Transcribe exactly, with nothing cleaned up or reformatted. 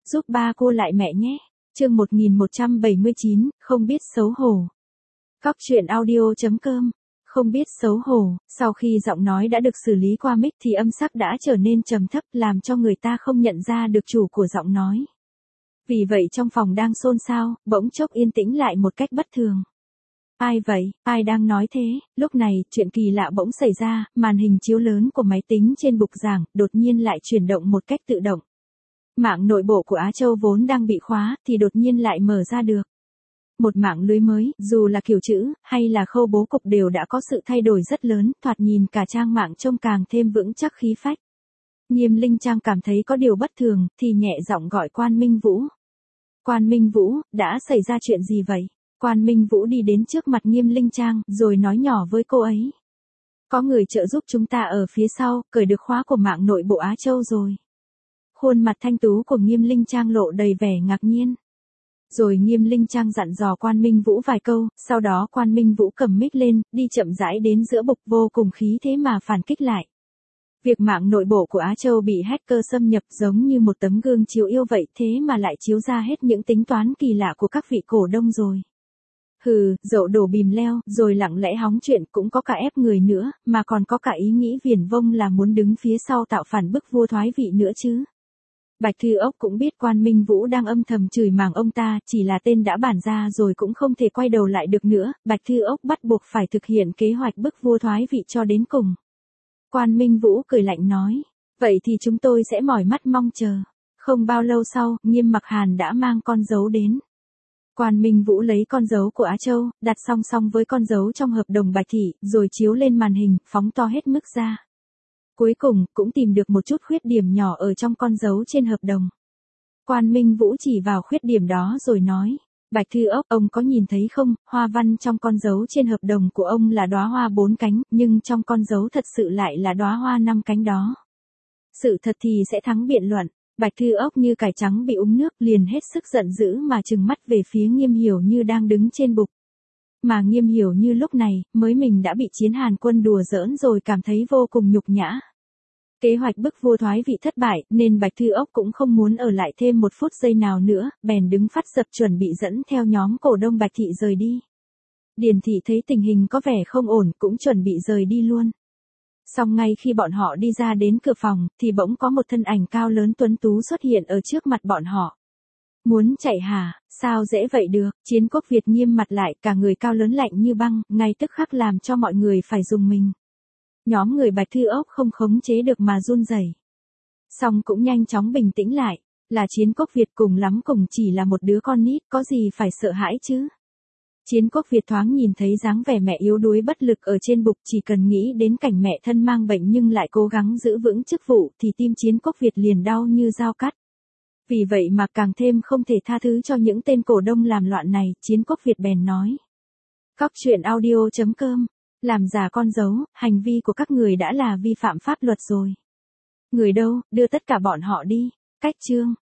giúp ba cô lại mẹ nhé. Chương một nghìn một trăm bảy mươi chín, không biết xấu hổ. Cóc truyện audio chấm com. Không biết xấu hổ, sau khi giọng nói đã được xử lý qua mic thì âm sắc đã trở nên trầm thấp làm cho người ta không nhận ra được chủ của giọng nói. Vì vậy trong phòng đang xôn xao, bỗng chốc yên tĩnh lại một cách bất thường. Ai vậy, ai đang nói thế? Lúc này, chuyện kỳ lạ bỗng xảy ra, màn hình chiếu lớn của máy tính trên bục giảng, đột nhiên lại chuyển động một cách tự động. Mạng nội bộ của Á Châu vốn đang bị khóa, thì đột nhiên lại mở ra được. Một mạng lưới mới, dù là kiểu chữ, hay là khâu bố cục đều đã có sự thay đổi rất lớn, thoạt nhìn cả trang mạng trông càng thêm vững chắc khí phách. Nghiêm Linh Trang cảm thấy có điều bất thường, thì nhẹ giọng gọi Quan Minh Vũ. Quan Minh Vũ, đã xảy ra chuyện gì vậy? Quan Minh Vũ đi đến trước mặt Nghiêm Linh Trang, rồi nói nhỏ với cô ấy. Có người trợ giúp chúng ta ở phía sau, cởi được khóa của mạng nội bộ Á Châu rồi. Khuôn mặt thanh tú của Nghiêm Linh Trang lộ đầy vẻ ngạc nhiên. Rồi Nghiêm Linh Trang dặn dò Quan Minh Vũ vài câu, sau đó Quan Minh Vũ cầm mic lên, đi chậm rãi đến giữa bục vô cùng khí thế mà phản kích lại. Việc mạng nội bộ của Á Châu bị hacker xâm nhập giống như một tấm gương chiếu yêu vậy, thế mà lại chiếu ra hết những tính toán kỳ lạ của các vị cổ đông rồi. Hừ, dậu đổ bìm leo, rồi lặng lẽ hóng chuyện, cũng có cả ép người nữa, mà còn có cả ý nghĩ viển vông là muốn đứng phía sau tạo phản bức vua thoái vị nữa chứ. Bạch Thư Ốc cũng biết Quan Minh Vũ đang âm thầm chửi màng ông ta, chỉ là tên đã bản ra rồi cũng không thể quay đầu lại được nữa, Bạch Thư Ốc bắt buộc phải thực hiện kế hoạch bức vua thoái vị cho đến cùng. Quan Minh Vũ cười lạnh nói, vậy thì chúng tôi sẽ mỏi mắt mong chờ. Không bao lâu sau, Nghiêm Mặc Hàn đã mang con dấu đến. Quan Minh Vũ lấy con dấu của Á Châu, đặt song song với con dấu trong hợp đồng Bạch Thị, rồi chiếu lên màn hình, phóng to hết mức ra. Cuối cùng, cũng tìm được một chút khuyết điểm nhỏ ở trong con dấu trên hợp đồng. Quan Minh Vũ chỉ vào khuyết điểm đó rồi nói, Bạch Thư Ốc, ông có nhìn thấy không, hoa văn trong con dấu trên hợp đồng của ông là đóa hoa bốn cánh, nhưng trong con dấu thật sự lại là đóa hoa năm cánh đó. Sự thật thì sẽ thắng biện luận. Bạch Thư Ốc như cải trắng bị uống nước, liền hết sức giận dữ mà trừng mắt về phía Nghiêm Hiểu Như đang đứng trên bục. Mà Nghiêm Hiểu Như lúc này, mới mình đã bị Chiến Hàn Quân đùa giỡn rồi cảm thấy vô cùng nhục nhã. Kế hoạch bức vua thoái vị thất bại, nên Bạch Thư Ốc cũng không muốn ở lại thêm một phút giây nào nữa, bèn đứng phát dập chuẩn bị dẫn theo nhóm cổ đông Bạch Thị rời đi. Điền Thị thấy tình hình có vẻ không ổn, cũng chuẩn bị rời đi luôn. Song ngay khi bọn họ đi ra đến cửa phòng, thì bỗng có một thân ảnh cao lớn tuấn tú xuất hiện ở trước mặt bọn họ. Muốn chạy hả? Sao dễ vậy được? Chiến Quốc Việt nghiêm mặt lại, cả người cao lớn lạnh như băng, ngay tức khắc làm cho mọi người phải rùng mình. Nhóm người Bạch Thư Ốc không khống chế được mà run rẩy. Song cũng nhanh chóng bình tĩnh lại, là Chiến Quốc Việt, cùng lắm cùng chỉ là một đứa con nít, có gì phải sợ hãi chứ? Chiến Quốc Việt thoáng nhìn thấy dáng vẻ mẹ yếu đuối bất lực ở trên bục, chỉ cần nghĩ đến cảnh mẹ thân mang bệnh nhưng lại cố gắng giữ vững chức vụ thì tim Chiến Quốc Việt liền đau như dao cắt. Vì vậy mà càng thêm không thể tha thứ cho những tên cổ đông làm loạn này, Chiến Quốc Việt bèn nói. Cóc truyện audio chấm com. Làm giả con dấu, hành vi của các người đã là vi phạm pháp luật rồi. Người đâu, đưa tất cả bọn họ đi. Cách chương.